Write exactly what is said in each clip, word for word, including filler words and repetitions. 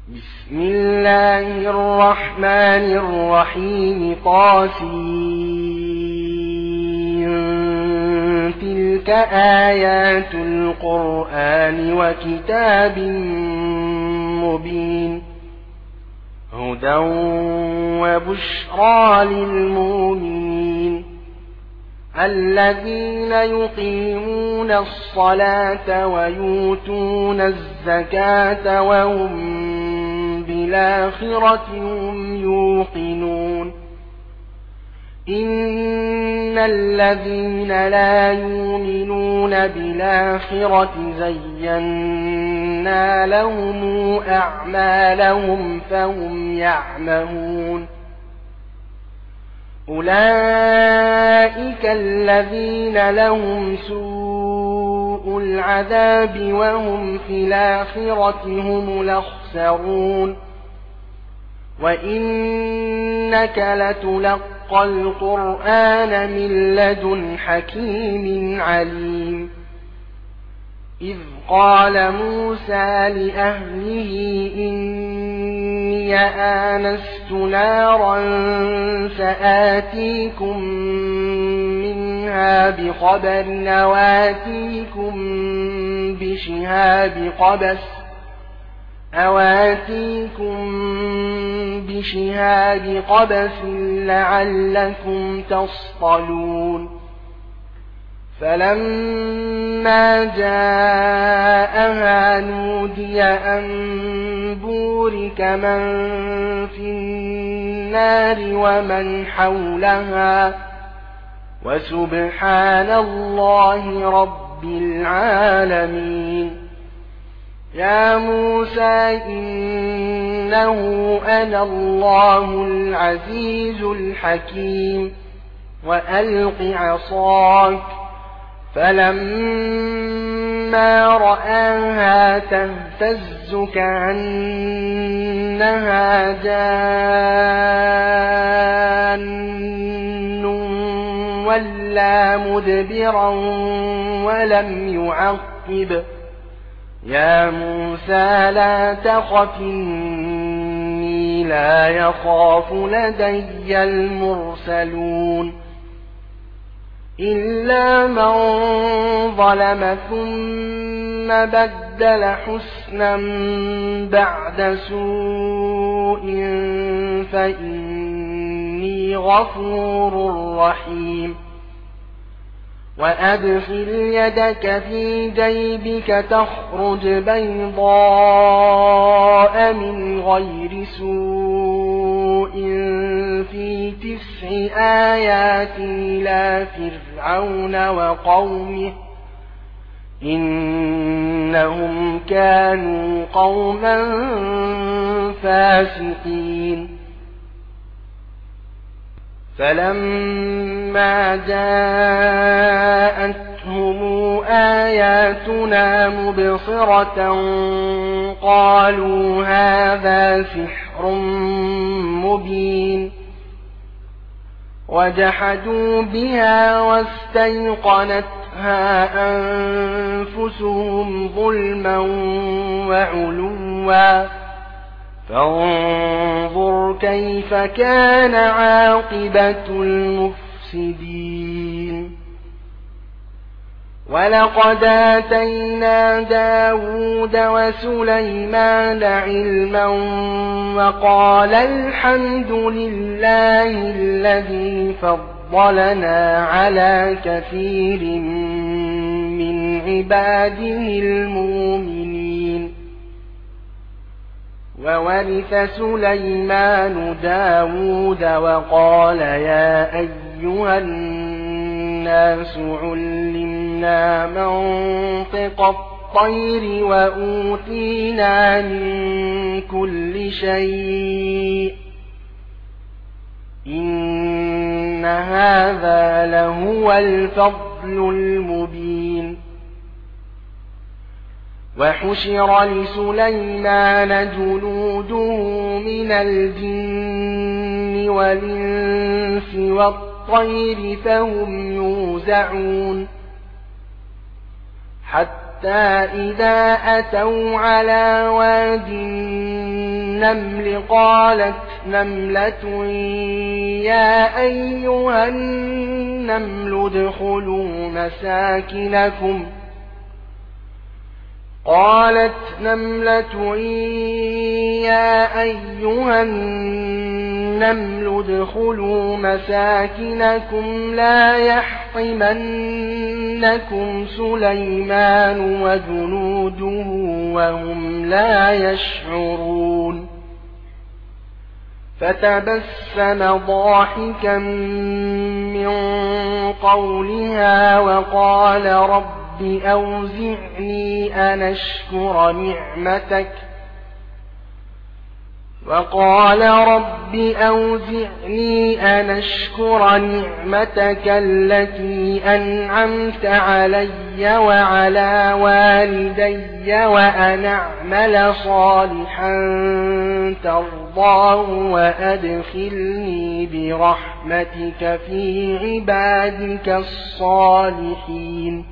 بسم الله الرحمن الرحيم طاسين تلك آيات القرآن وكتاب مبين هدى وبشرى للمؤمنين الذين يقيمون الصلاة ويؤتون الزكاة وهم بالآخرة هم يوقنون إن الذين لا يؤمنون بالآخرة زينا لهم أعمالهم فهم يعمهون أولئك الذين لهم سوء العذاب وهم في الآخرة هم الأخسرون وإنك لتلقى القرآن من لدن حكيم عليم إذ قال موسى لأهله إني آنست نارا سآتيكم منها بخبر أواتيكم بشهاب قبس أواتيكم بشهاب قبس لعلكم تصطلون فلما جاءها نودي أن بورك من في النار ومن حولها وسبحان الله رب العالمين يا موسى إنه أنا الله العزيز الحكيم وألق عصاك فلما رآها تهتز كأنها جان ولا مدبرا ولم يعقب يا موسى لا تخف إني لا يخاف لدي المرسلون إلا من ظلم ثم بدل حسنا بعد سوء فإني غفور رحيم وأدخل يدك في جيبك تخرج بيضاء من غير سوء في تسع آيات إلى فرعون وقومه إنهم كانوا قوما فاسقين فلما جاءتهم آياتنا مبصرة قالوا هذا سحر مبين وجحدوا بها واستيقنتها أنفسهم ظلما وعلوا فانظر كيف كان عاقبة المفسدين ولقد آتينا داود وسليمان علما وقال الحمد لله الذي فضلنا على كثير من عباده المؤمنين وورث سليمان داود وقال يا أيها الناس علمنا منطق الطير وأوتينا من كل شيء إن هذا لهو الفضل المبين وحشر لسليمان جنوده من الجن والإنس والطير فهم يوزعون حتى إذا أتوا على واد النمل قالت نملة يا أيها النمل ادخلوا مساكنكم قالت نملة يا أيها النمل ادخلوا مساكنكم لا يحطمنكم سليمان وجنوده وهم لا يشعرون فتبسم ضاحكا من قولها وقال رب أوزعني أن أشكر نعمتك وقال رب أوزعني أن أشكر نعمتك التي أنعمت علي وعلى والدي وأن أعمل صالحا ترضاه وأدخلني برحمتك في عبادك الصالحين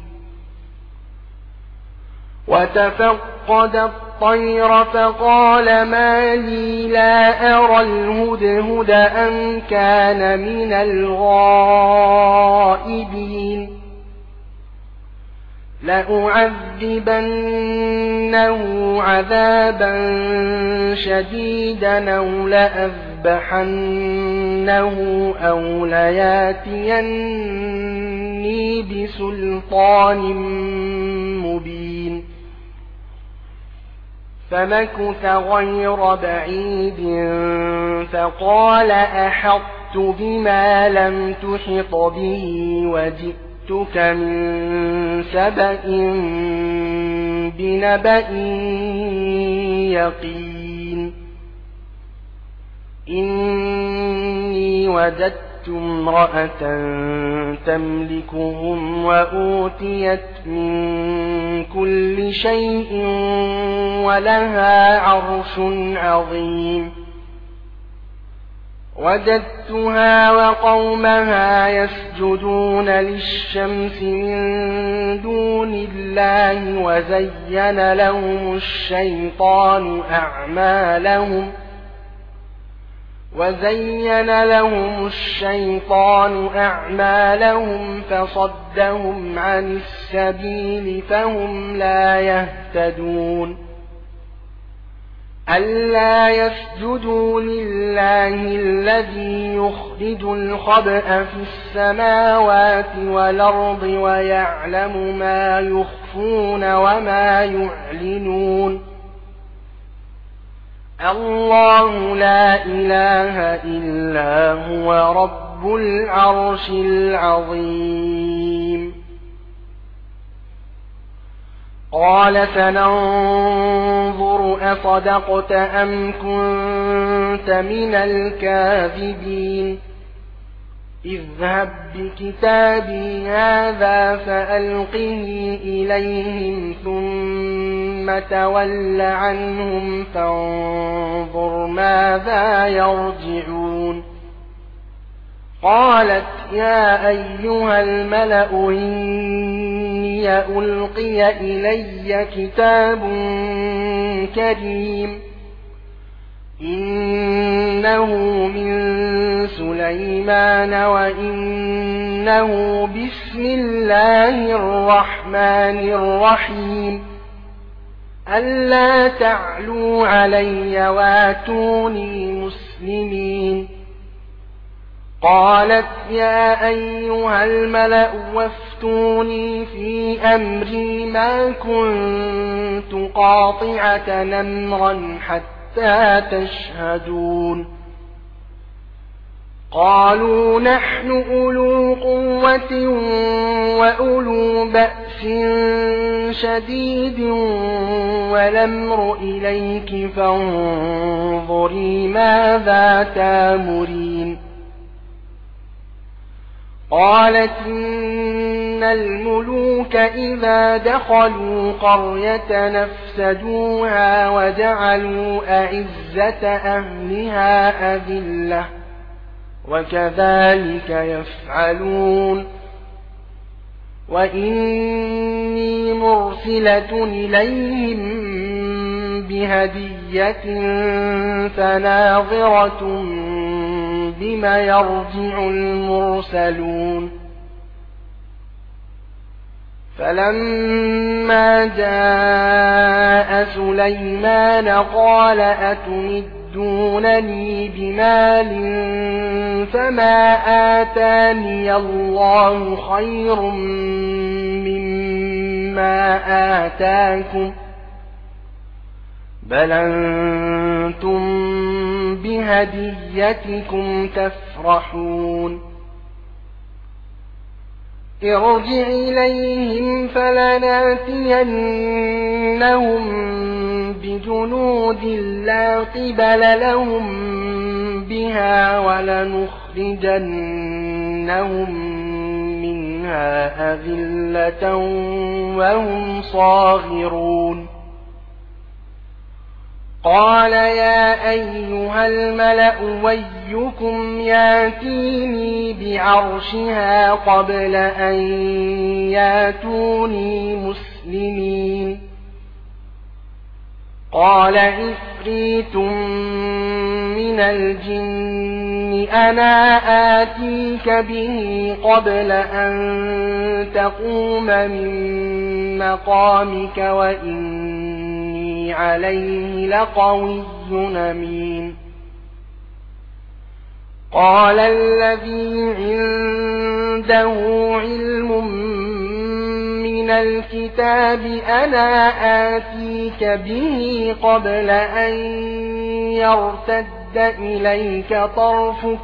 وتفقد الطير فقال ما لي لا أرى الهدهد أم كان من الغائبين لأعذبنه عذابا شديدا أو لأذبحنه أو لياتيني بسلطان مبين فمكث غير بعيد فقال أحطت بما لم تحط به وجئتك من سبأ بنبأ يقين إني وجدت امرأة تملكهم وأوتيت من كل شيء ولها عرش عظيم وجدتها وقومها يسجدون للشمس من دون الله وزين لهم الشيطان أعمالهم وزين لهم الشيطان أعمالهم فصدهم عن السبيل فهم لا يهتدون ألا يسجدوا لله الذي يخرج الخبأ في السماوات والأرض ويعلم ما يخفون وما يعلنون الله لا إله إلا هو رب العرش العظيم قال سننظر أصدقت أم كنت من الكاذبين اذهب بكتابي هذا فألقه إليهم ثم تول عنهم فانظر ماذا يرجعون قالت يا أيها الملأ إني ألقي إلي كتاب كريم إنه من سليمان وإنه بسم الله الرحمن الرحيم ألا تعلوا علي واتوني مسلمين قالت يا أيها الملأ وافتوني في أمري ما كنت قاطعة أمرا حتى تشهدون قالوا نحن أولو قوة وأولو بأس شديد والأمر إليك فانظري ماذا تامرين قالت إن الملوك إذا دخلوا قرية نفسدوها وجعلوا أعزة أهلها أذلة وكذلك يفعلون وإني مرسلة إليهم بهدية بهدية فناظرة بما يرجع المرسلون فلما جاء سليمان قال أتمدونني بمال فما آتاني الله خير مما آتاكم بل أنتم بهديتكم تفرحون ارجع إليهم فلناتينهم بجنود لا قبل لهم بها ولنخرجنهم منها أذلة وهم صاغرون قال يا أيها الملأ ويكم ياتيني بعرشها قبل أن ياتوني مسلمين قال عفريت من الجن أنا آتيك به قبل أن تقوم من مقامك وإني عليه لقوي أمين قال الذي عنده علم من الكتاب أنا آتيك به قبل أن يرتد إليك طرفك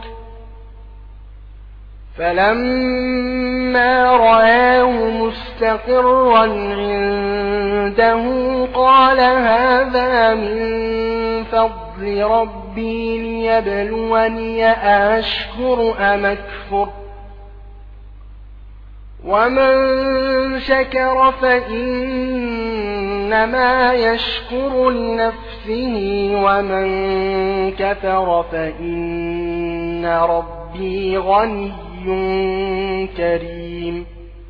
فلما رآه مستقرا عنده قال هذا من فضل ربي ليبلوني أشكر أم أكفر ومن شكر فإنما يشكر لنفسه ومن كفر فإن ربي غني كريم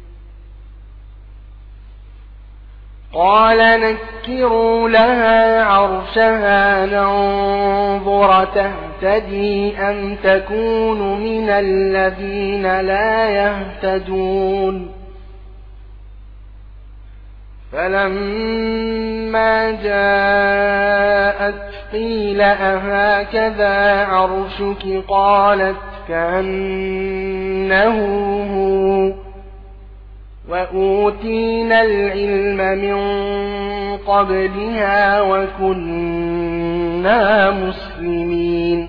قال نكروا لها عرشها ننظر تهتدي أم تكون من الذين لا يهتدون فلما جاءت قيل أهكذا عرشك قالت كأنه هو وأوتينا العلم من قبلها وكنا مسلمين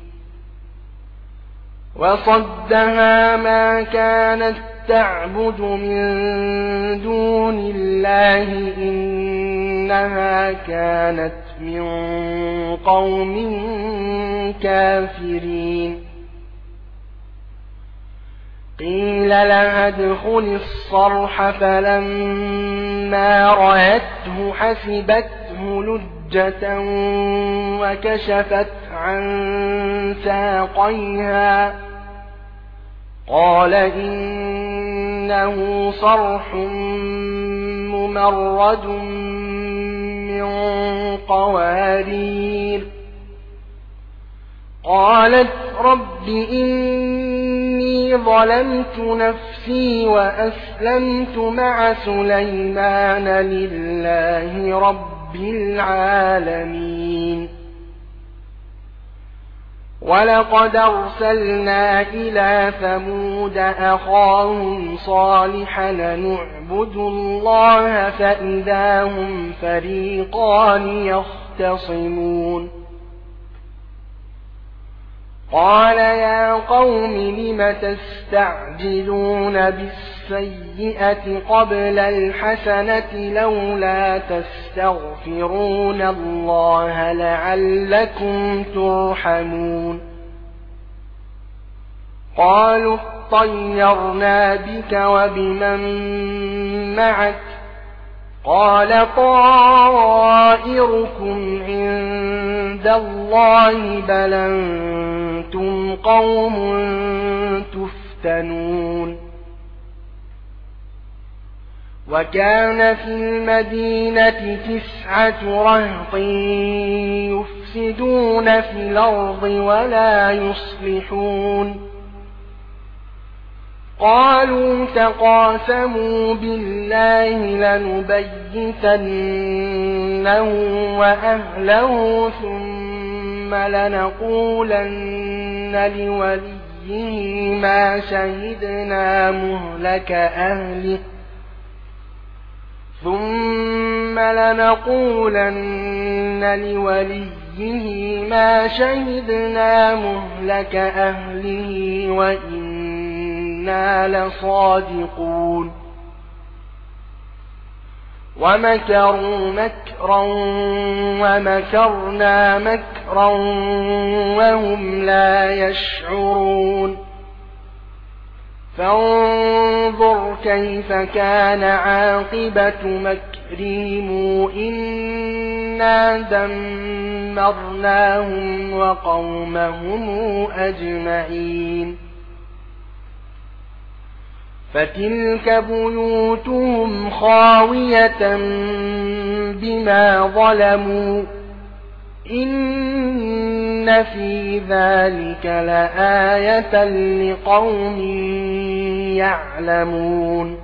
وصدها ما كانت تعبد من دون الله إنها كانت من قوم كافرين قيل لها ادخل الصرح فلما رأته حسبته لجة وكشفت عن ساقيها قال إنه صرح ممرد من قوارير قالت رب إني ظلمت نفسي وأسلمت مع سليمان لله رب العالمين ولقد أرسلنا إلى ثمود أخاهم صالحا نعبدوا الله فإذا هم فريقان يختصمون قال يا قوم لم تستعجلون بالسيئة قبل الحسنة لولا تستغفرون الله لعلكم ترحمون قالوا اطيرنا بك وبمن معك قال طائركم عند الله بل أنتم قوم تفتنون وكان في المدينة تسعة رهط يفسدون في الأرض ولا يصلحون قالوا تقاسموا بالله لنبيتنه وأهله ثم لنقولن لوليه ما شهدنا مهلك أهله ثم لنقولن لوليه ما شهدنا مهلك أهله وإنا لصادقون ومكروا مكرا ومكرنا مكرا وهم لا يشعرون فانظر كيف كان عاقبة مكرهم إنا دمرناهم وقومهم أجمعين فتلك بيوتهم خاوية بما ظلموا إن في ذلك لآية لقوم يعلمون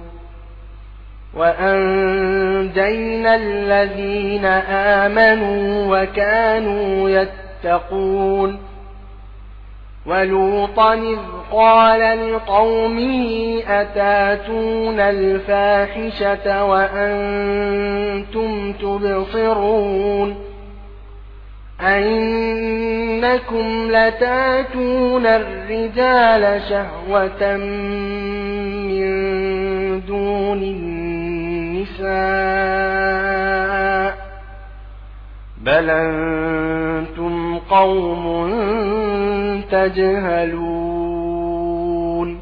وأنجينا الذين آمنوا وكانوا يتقون ولوطا إذ قال لقومه أتاتون الفاحشة وأنتم تبصرون أئنكم لتاتون الرجال شهوة من دون النساء بل أنتم قوم تجهلون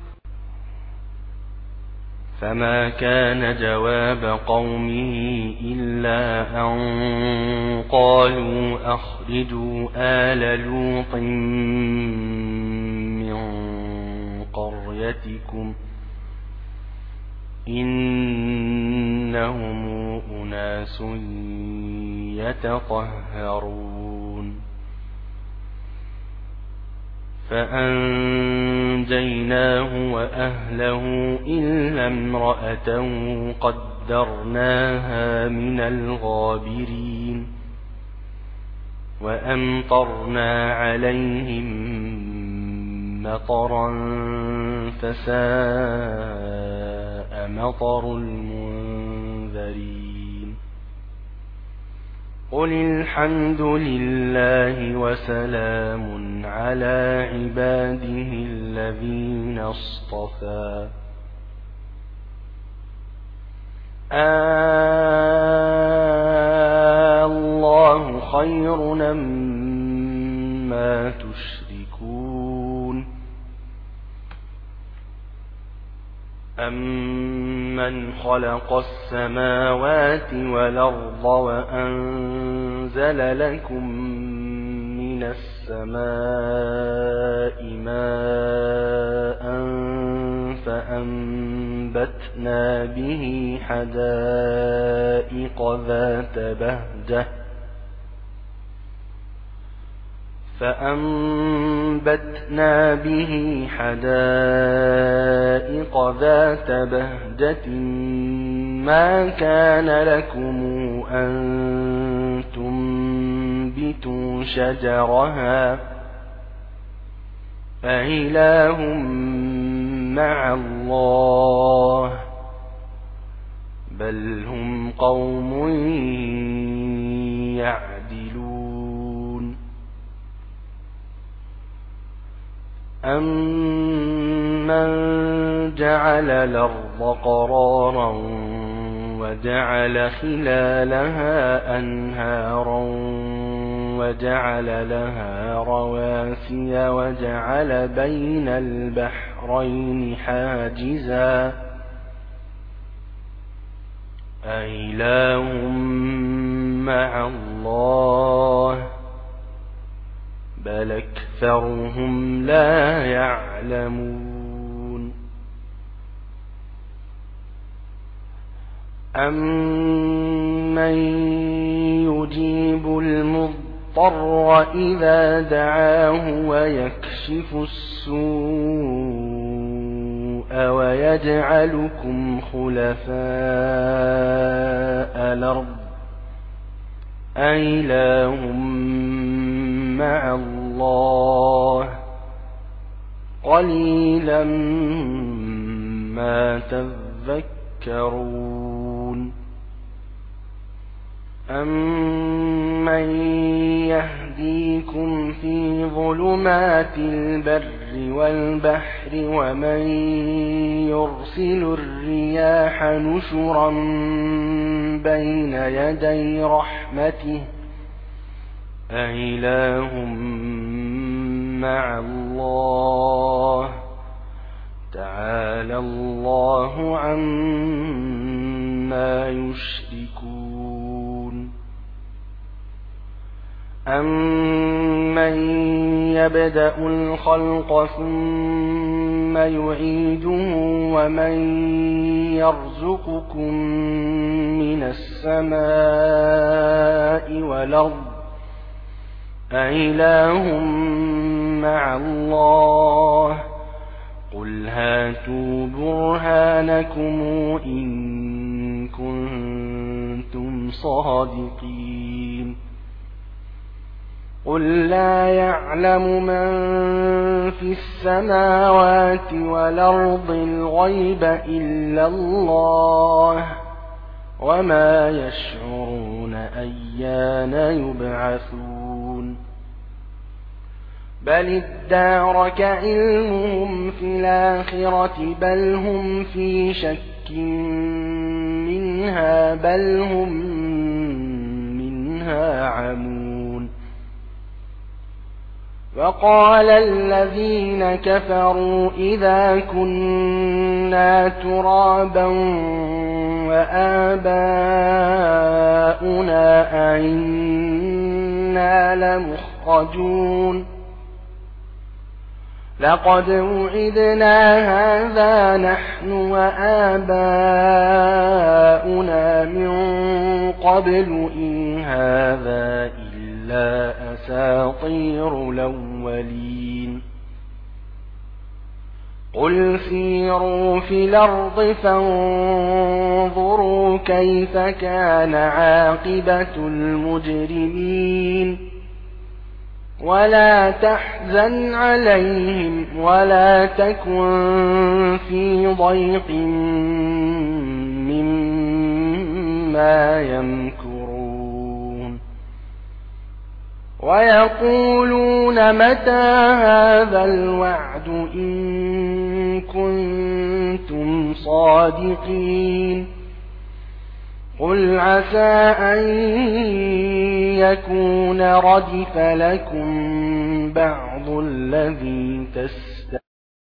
فما كان جواب قومه إلا أن قالوا أخرجوا آل لوط من قريتكم إنهم أناس يتطهرون فأنجيناه وأهله إلا امرأته قدرناها من الغابرين وأمطرنا عليهم مطرا فساء مطر المنذرين قل الحمد لله وسلام على عباده الذين اصطفى آه الله خير مما تشركون أمن خلق السماوات والأرض وأنزل لكم من السماء ماء فأنبتنا به حدائق ذات بهجة فأنبتنا به حدائق ذات بهجة ما كان لكم أن تنبتوا شجرها أإله مع الله بل هم قوم يعدلون أمن جعل الأرض قرارا وجعل خلالها أنهارا وجعل لها رواسي وجعل بين البحرين حاجزا أإله مع الله بل أكثرهم لا يعلمون أَمَّن يُجِيبُ الْمُضْطَرَّ إِذَا دَعَاهُ وَيَكْشِفُ السُّوءَ وَيَجْعَلُكُمْ خُلَفَاءَ الْأَرْضِ أَإِلَٰهٌ مَّعَ اللَّهِ قَلِيلًا مَّا تَذَكَّرُونَ أَمَّن يَهْدِيكُمْ فِي ظُلُمَاتِ الْبَرِّ وَالْبَحْرِ وَمَن يُرْسِلُ الرِّيَاحَ نُشُرًا بَيْنَ يَدَيْ رَحْمَتِهِ أَإِلَٰهٌ مَّعَ اللَّهِ تَعَالَى اللَّهُ عَمَّا يُشْرِكُونَ أَمَّن يَبْدَأُ الْخَلْقَ ثُمَّ يُعِيدُهُ وَمَن يَرْزُقُكُم مِّنَ السَّمَاءِ وَالْأَرْضِ أَإِلَٰهٌ مَّعَ اللَّهِ قُلْ هَاتُوا بُرْهَانَكُمْ إِن كُنتُمْ صَادِقِينَ قُل لَّا يَعْلَمُ مَن فِي السَّمَاوَاتِ وَالْأَرْضِ الْغَيْبَ إِلَّا اللَّهُ وَمَا يَشْعُرُونَ أَيَّانَ يُبْعَثُونَ بَلِ ادَّارَكَ عِلْمُهُمْ فِي الْآخِرَةِ بَلْ هُمْ فِي شَكٍّ مِّنْهَا بَلْ هُمْ مِنْهَا عَمُونَ وَقَالَ الَّذِينَ كَفَرُوا إِذَا كُنَّا تُرَابًا وَآبَاؤُنَا أَئِنَّا لَمُخْرَجُونَ لَقَدْ وُعِدْنَا هَٰذَا نَحْنُ وَآبَاؤُنَا مِن قَبْلُ إِنْ هَٰذَا إِلَّا أَسَاطِيرُ الْأَوَّلِينَ قُلْ سِيرُوا فِي الْأَرْضِ فَانظُرُوا كَيْفَ كَانَ عَاقِبَةُ الْمُجْرِمِينَ وَلَا تَحْزَنْ عَلَيْهِمْ وَلَا تَكُنْ فِي ضَيْقٍ مِّمَّا يَمْكُرُونَ وَيَقُولُونَ مَتَىٰ هَٰذَا الْوَعْدُ إِن كُنتُمْ صَادِقِينَ قُلْ عَسَىٰ أَن يَكُونَ رَدِفَ لَكُم بَعْضُ الَّذِي تَسْتَعْجِلُونَ